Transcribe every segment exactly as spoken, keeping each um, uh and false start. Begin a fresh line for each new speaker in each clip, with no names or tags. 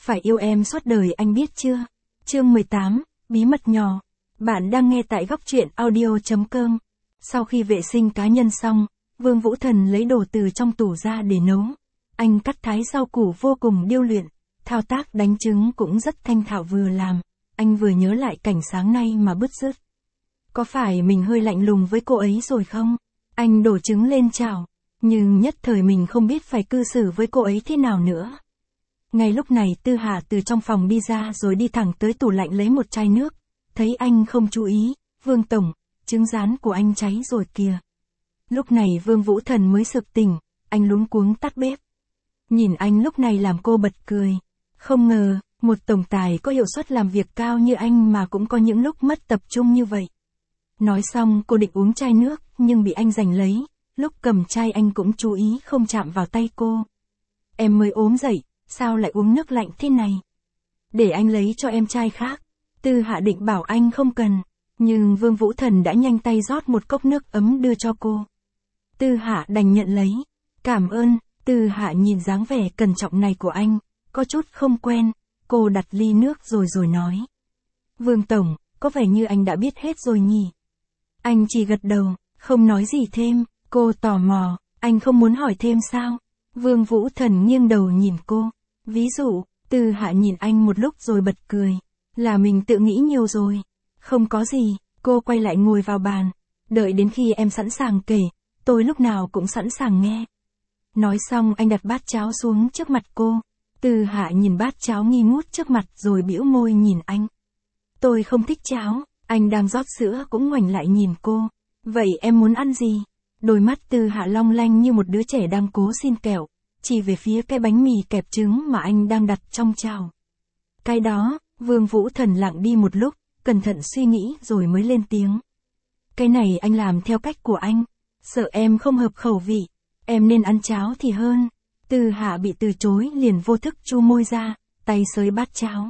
Phải yêu em suốt đời anh biết chưa? Chương mười tám, bí mật nhỏ. Bạn đang nghe tại góc truyện audio chấm com. Sau khi vệ sinh cá nhân xong, Vương Vũ Thần lấy đồ từ trong tủ ra để nấu. Anh cắt thái rau củ vô cùng điêu luyện, thao tác đánh trứng cũng rất thanh thạo vừa làm. Anh vừa nhớ lại cảnh sáng nay mà bứt rứt. Có phải mình hơi lạnh lùng với cô ấy rồi không? Anh đổ trứng lên chảo, nhưng nhất thời mình không biết phải cư xử với cô ấy thế nào nữa. Ngay lúc này Tư Hà từ trong phòng đi ra rồi đi thẳng tới tủ lạnh lấy một chai nước. Thấy anh không chú ý, Vương Tổng, trứng rán của anh cháy rồi kìa. Lúc này Vương Vũ Thần mới sực tỉnh, anh luống cuống tắt bếp. Nhìn anh lúc này làm cô bật cười. Không ngờ, một tổng tài có hiệu suất làm việc cao như anh mà cũng có những lúc mất tập trung như vậy. Nói xong cô định uống chai nước, nhưng bị anh giành lấy, lúc cầm chai anh cũng chú ý không chạm vào tay cô. Em mới ốm dậy, sao lại uống nước lạnh thế này? Để anh lấy cho em chai khác. Tư Hạ định bảo anh không cần, nhưng Vương Vũ Thần đã nhanh tay rót một cốc nước ấm đưa cho cô. Tư Hạ đành nhận lấy. Cảm ơn. Tư Hạ nhìn dáng vẻ cẩn trọng này của anh, có chút không quen. Cô đặt ly nước rồi rồi nói. Vương Tổng, có vẻ như anh đã biết hết rồi nhỉ? Anh chỉ gật đầu, không nói gì thêm. Cô tò mò, anh không muốn hỏi thêm sao? Vương Vũ Thần nghiêng đầu nhìn cô. Ví dụ, Tư Hạ nhìn anh một lúc rồi bật cười. Là mình tự nghĩ nhiều rồi. Không có gì, cô quay lại ngồi vào bàn. Đợi đến khi em sẵn sàng kể, tôi lúc nào cũng sẵn sàng nghe. Nói xong anh đặt bát cháo xuống trước mặt cô. Tư Hạ nhìn bát cháo nghi ngút trước mặt rồi bĩu môi nhìn anh. Tôi không thích cháo. Anh đang rót sữa cũng ngoảnh lại nhìn cô. Vậy em muốn ăn gì? Đôi mắt Tư Hạ long lanh như một đứa trẻ đang cố xin kẹo, chỉ về phía cái bánh mì kẹp trứng mà anh đang đặt trong chảo. Cái đó, Vương Vũ Thần lặng đi một lúc, cẩn thận suy nghĩ rồi mới lên tiếng. Cái này anh làm theo cách của anh, sợ em không hợp khẩu vị, em nên ăn cháo thì hơn. Tư Hạ bị từ chối liền vô thức chu môi ra, tay xới bát cháo.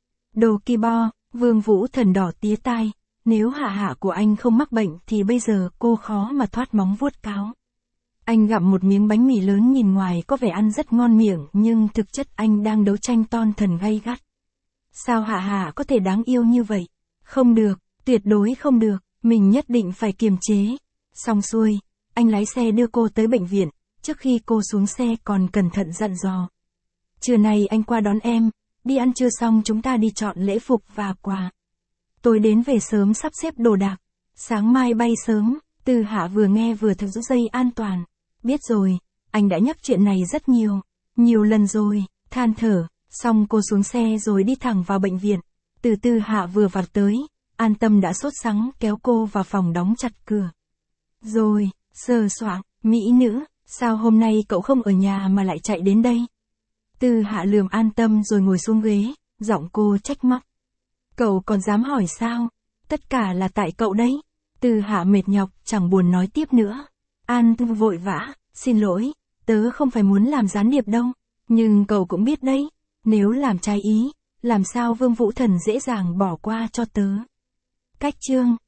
Đồ ki bo, Vương Vũ Thần đỏ tía tai. Nếu Hạ Hạ của anh không mắc bệnh thì bây giờ cô khó mà thoát móng vuốt cáo. Anh gặm một miếng bánh mì lớn nhìn ngoài có vẻ ăn rất ngon miệng nhưng thực chất anh đang đấu tranh ton thần gay gắt. Sao Hạ Hạ có thể đáng yêu như vậy? Không được, tuyệt đối không được, mình nhất định phải kiềm chế. Xong xuôi, anh lái xe đưa cô tới bệnh viện, trước khi cô xuống xe còn cẩn thận dặn dò. Trưa nay anh qua đón em, đi ăn trưa xong chúng ta đi chọn lễ phục và quà. Tôi đến về sớm sắp xếp đồ đạc. Sáng mai bay sớm. Tư Hạ vừa nghe vừa thắt dây an toàn. Biết rồi, anh đã nhắc chuyện này rất nhiều. Nhiều lần rồi, than thở. Xong cô xuống xe rồi đi thẳng vào bệnh viện. Từ Tư Hạ vừa vào tới, An Tâm đã sốt sắng kéo cô vào phòng đóng chặt cửa. Rồi, sờ soạng, mỹ nữ, sao hôm nay cậu không ở nhà mà lại chạy đến đây? Tư Hạ lườm An Tâm rồi ngồi xuống ghế, giọng cô trách móc. Cậu còn dám hỏi sao? Tất cả là tại cậu đấy. Tư Hạ mệt nhọc, chẳng buồn nói tiếp nữa. An Tâm vội vã, xin lỗi, tớ không phải muốn làm gián điệp đâu. Nhưng cậu cũng biết đấy, nếu làm trái ý, làm sao Vương Vũ Thần dễ dàng bỏ qua cho tớ. Cách chương.